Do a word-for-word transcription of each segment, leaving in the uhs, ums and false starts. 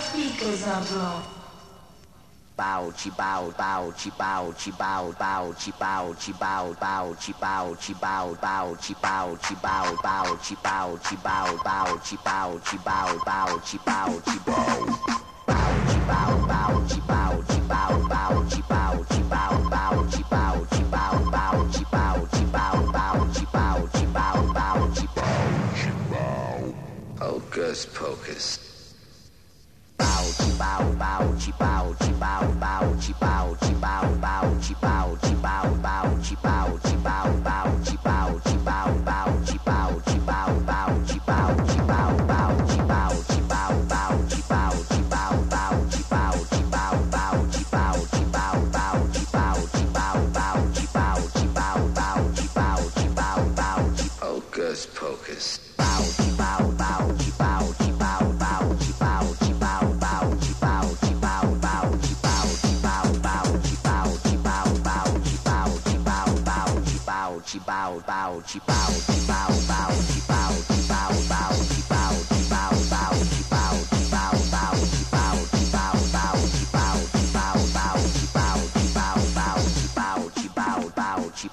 pica, Zablon. Bow, te bow, bow, te bow, te bow, bow, te bow, te bow, bow, te bow, te bow, bow, te bow, te bow, bow, te bow, te bow, bow, te bow, te bow, bow, te bow, te bow. Bow, te bow, bow, te bow, te bow, bow, te bow, te bow, bow, te bow, te bow, bow, te bow, te bow, bow, te bow, te bow, bow, te bow. Hocus pocus. Bow, te bow, bow, te bow, te bow, bow, te bow, te bow, bow, te bow, te bow, bow, te bow, te bow, bow, te bow, te bow, bow, te bow, te bow, bow, te bow, te bow, bow, te bow, te bow, bow, te bow, te bow, bow, te bow, te bow, bow, te bow, te bow, bow, te bow, te bow, bow, te bow, te bow, bow, te bow, te bow, bow, te Hocus pocus. bow, te bow, bow, te bow, te bow, bow, te bow, te bow, bow, te bow, te bow, bow, te bow, te bow, bow, te bow, te bow, bow, te bow, te bow, bow, te bow, te bow, bow, te bow, te bow, bow, te bow, te bow, bow, te bow, te bow, bow, te bow, te bow, bow, te bow, te bow, bow, te bow, te bow, bow, te bow, te bow, bow, te bow, te bow, bow, te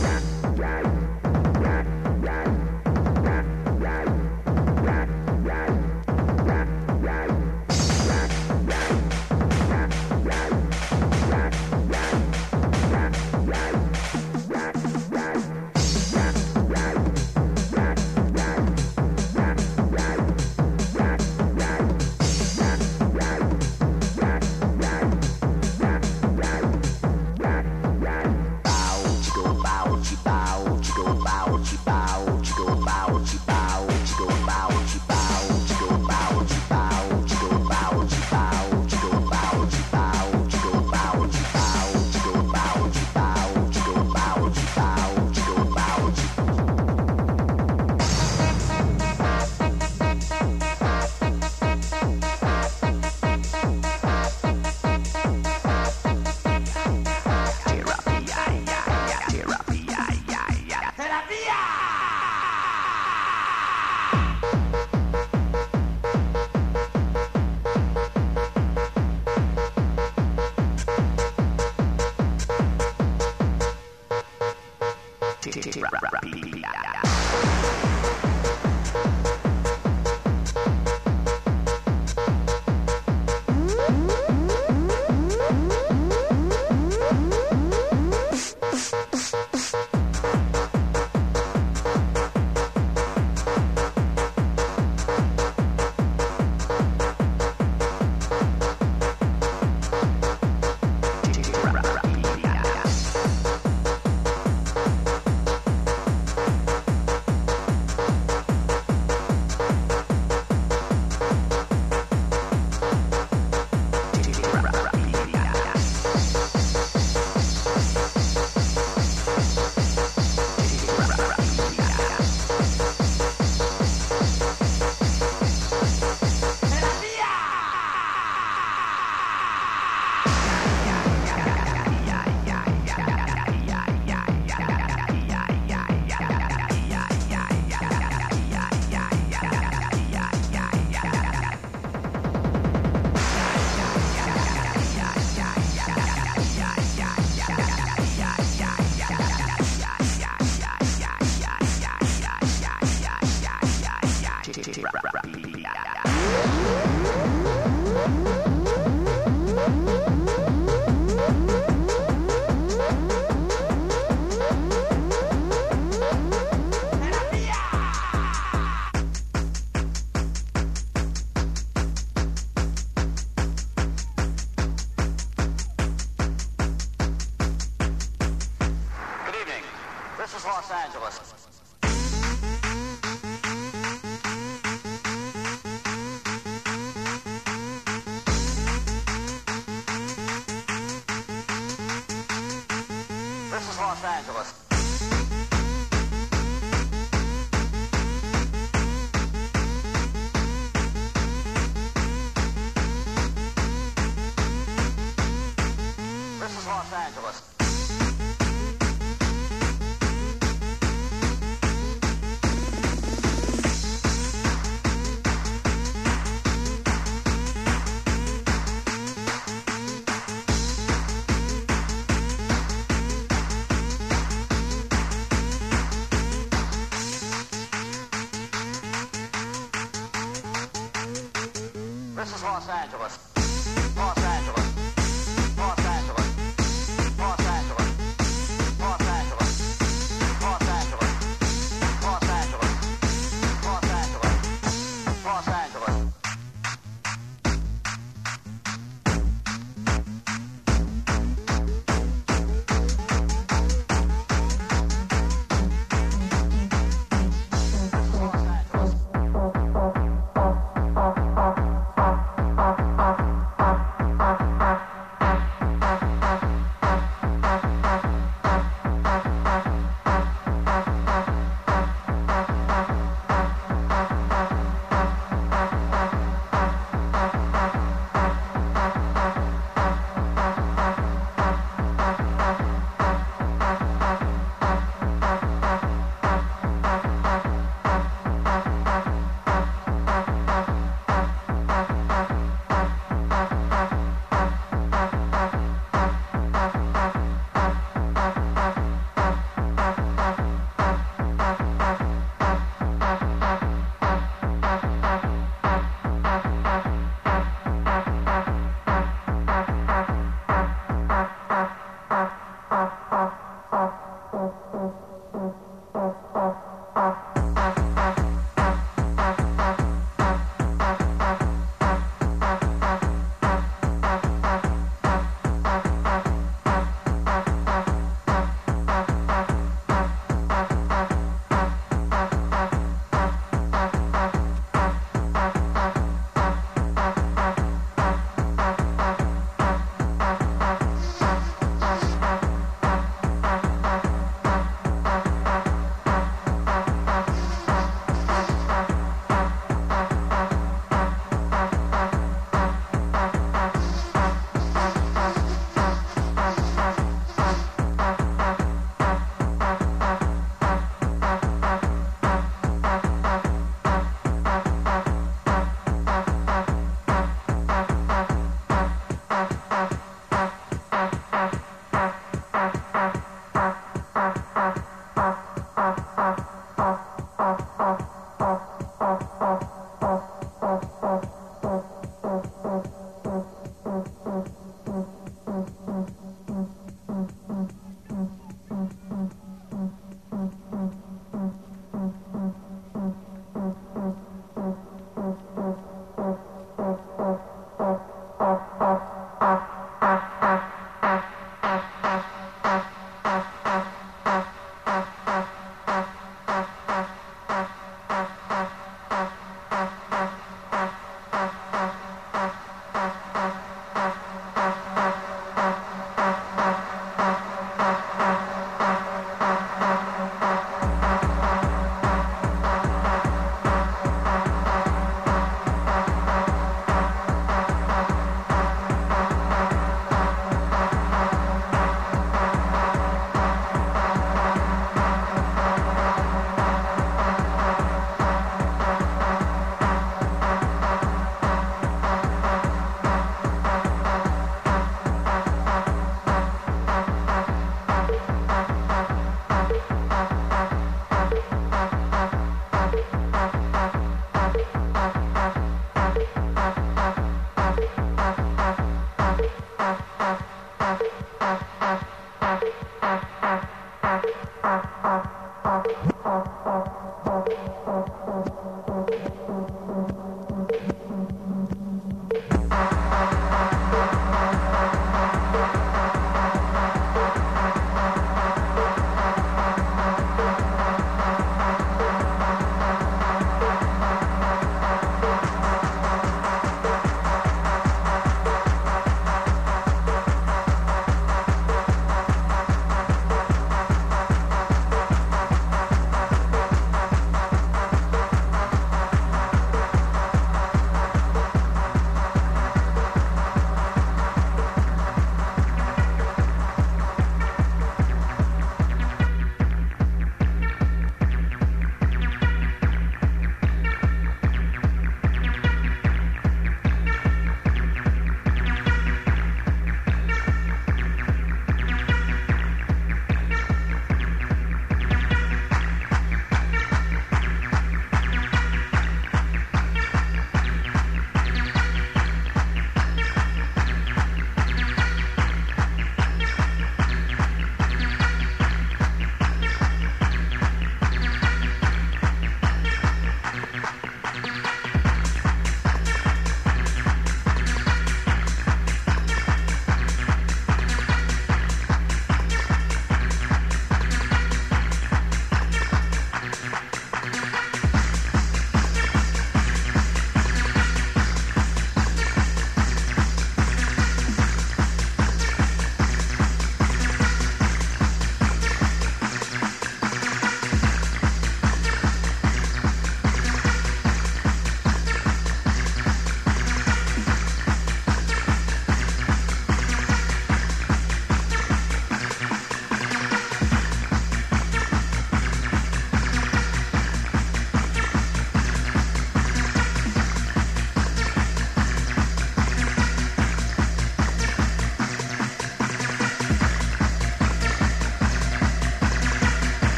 Los Angeles. This is Los Angeles. This is Los Angeles. This is Los Angeles. Los Angeles. Los Angeles. Los Angeles. Los Angeles. Los Angeles. Los Angeles. Los Angeles. Los Angeles.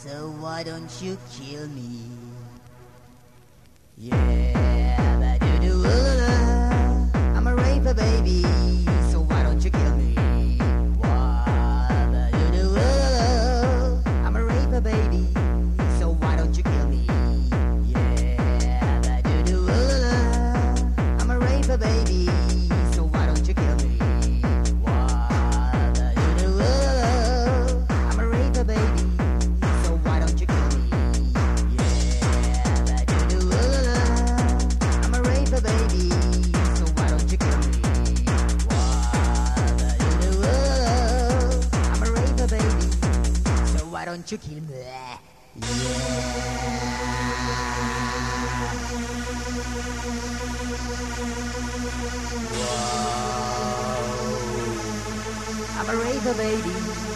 So why don't you kill me? Yeah, ba-do-do-ooh-la-la. I'm a raper, baby. So why don't you kill me? Why, ba-do-do-ooh-la-la. I'm a raper, baby. So why don't you kill me? Yeah, ba-do-do-ooh-la-la. I'm a raper, baby. So why don't you kill me? Why, ba-do-do-ooh-la-la. I'm a raper, baby. So why don't you kill me? Yeah, ba-do-do-ooh-la-la. I'm a raper, baby. So why don't you kill me? Why, ba-do-do-ooh-la-la. I'm a raper, baby. So why don't you kill me? I'm a raver, baby.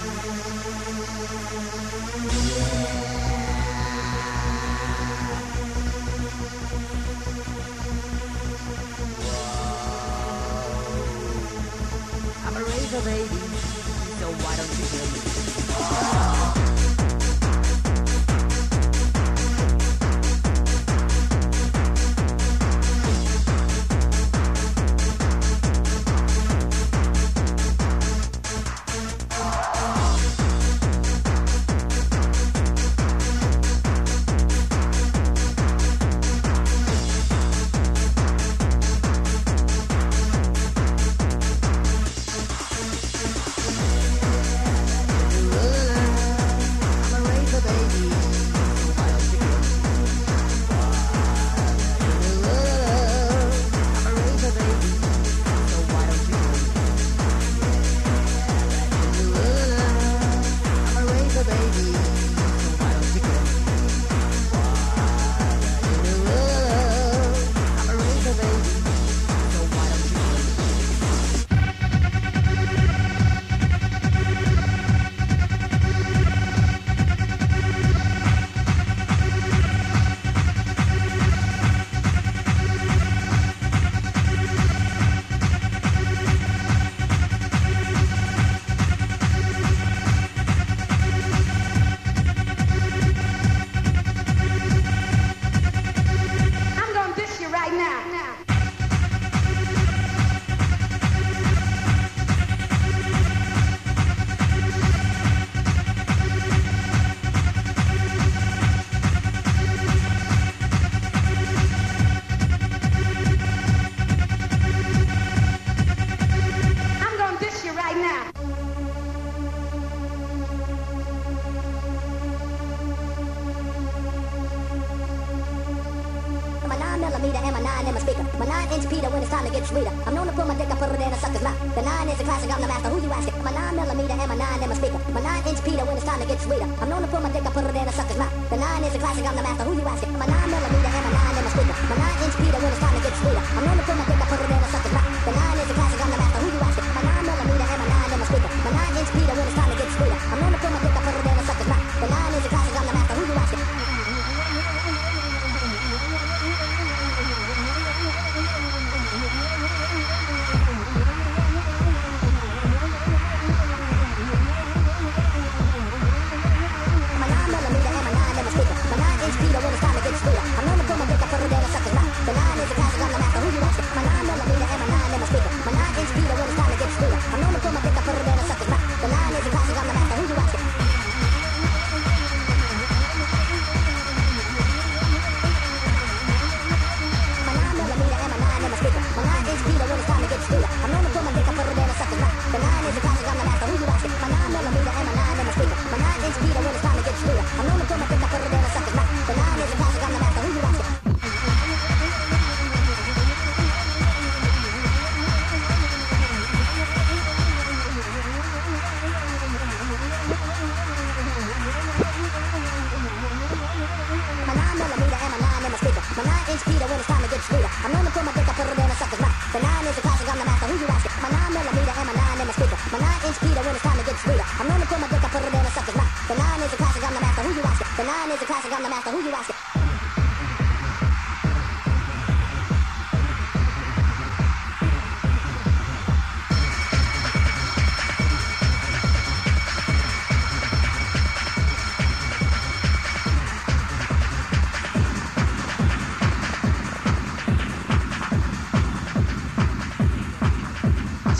I'm a raver, baby. So why don't you kill me?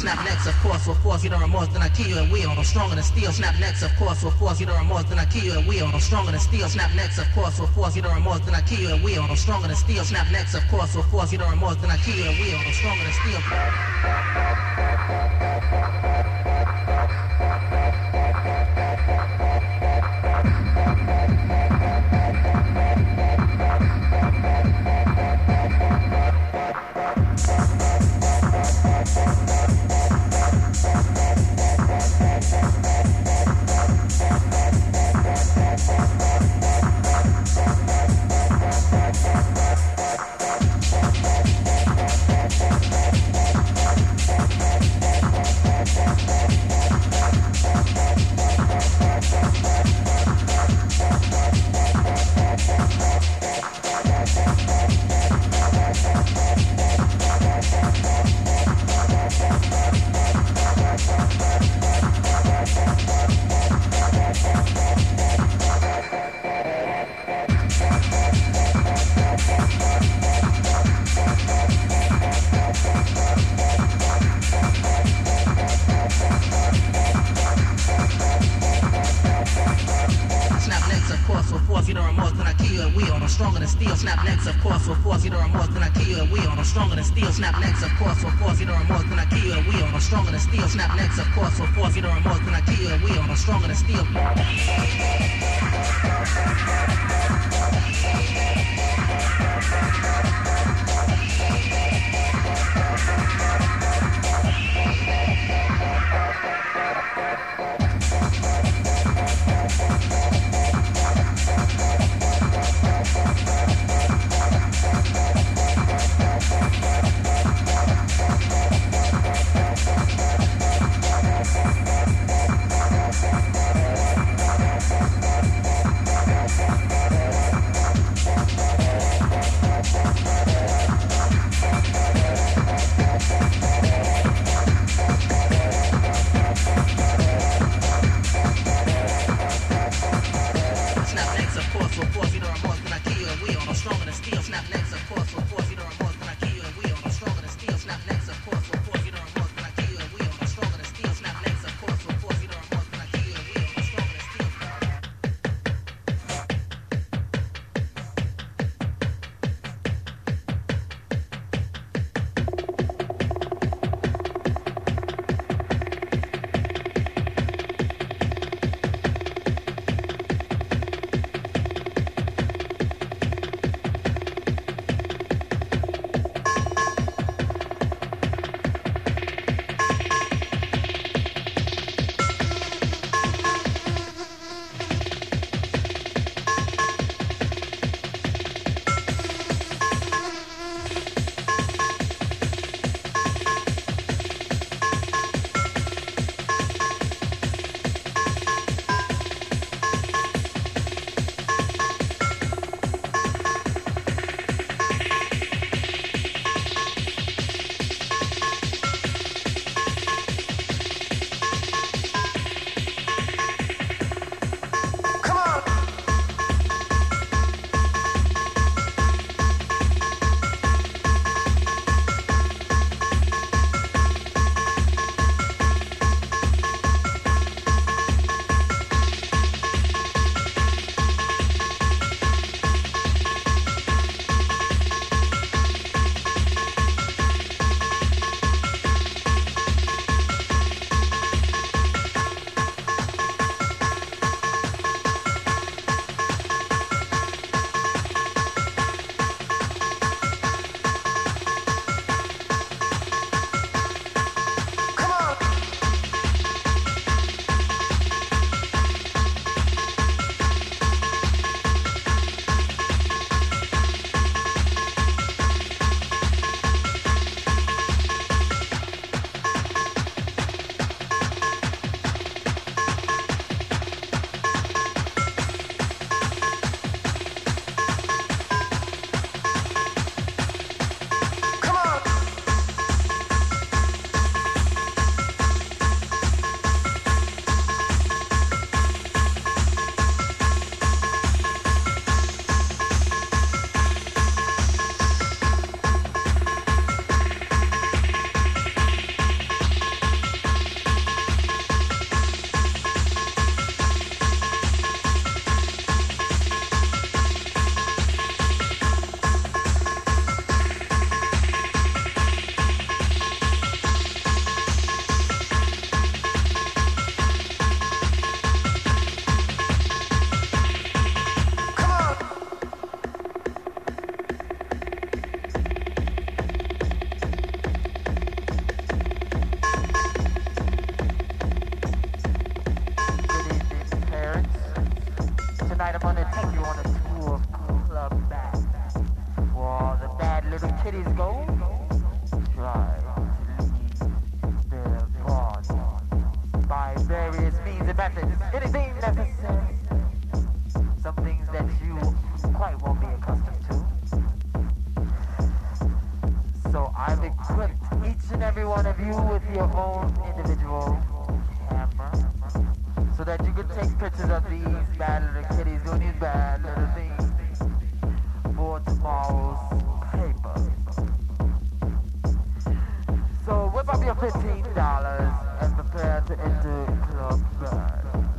Snap necks, of course, will force you to remorse, then I kill you and wheel. I'm stronger than steel. Snap necks, of course, will force you to remorse, then I kill you and wheel. I'm stronger than steel. Snap necks, of course, will force you to remorse, then I kill you and wheel. I'm stronger than steel. Snap necks, of course, will force you to remorse, then I kill you and wheel. I'm stronger than steel. to take you on a tour of Club Bad, where all the bad little kitties go. Try to leave their body by various means and methods. Anything necessary. Some things that you quite won't be accustomed to. So I've equipped each and every one of you with your own individual camera, so that you can take pictures of these bad little kitties doing these bad little things for tomorrow's paper. So whip up your fifteen dollars and prepare to enter Club Bad.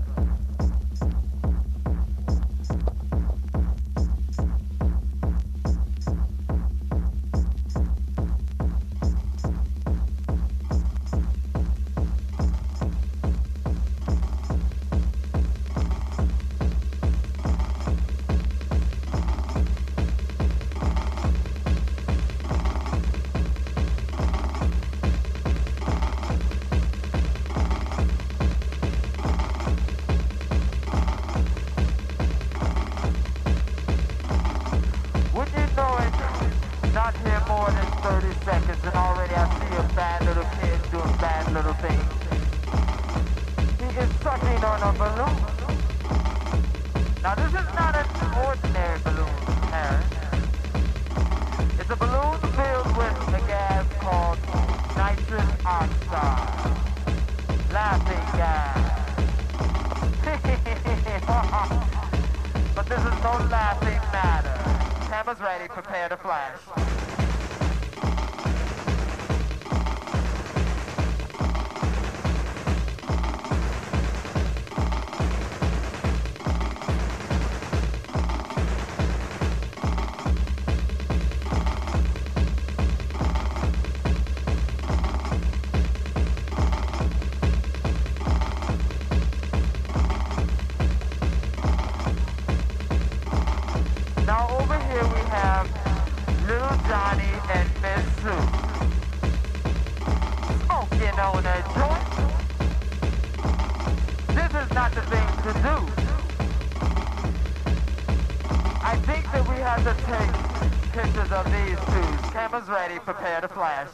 Prepare to flash.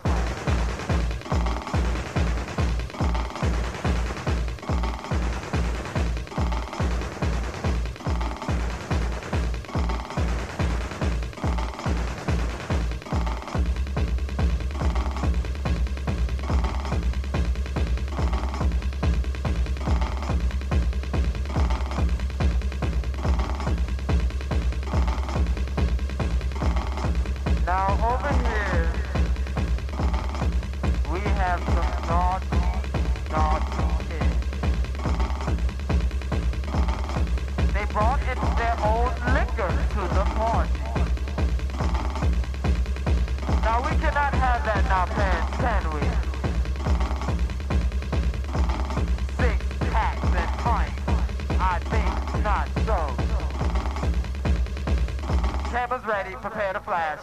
Now over here we have some naughty, naughty kids. They brought in their own liquor to the party. Now we cannot have that in our pants, can we? Six packs and pints, I think not so. Cameras ready, prepare to flash.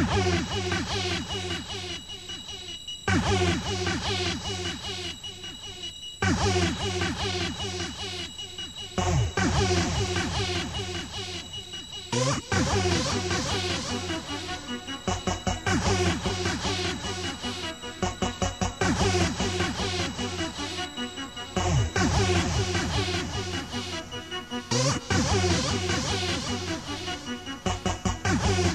We'll be right back.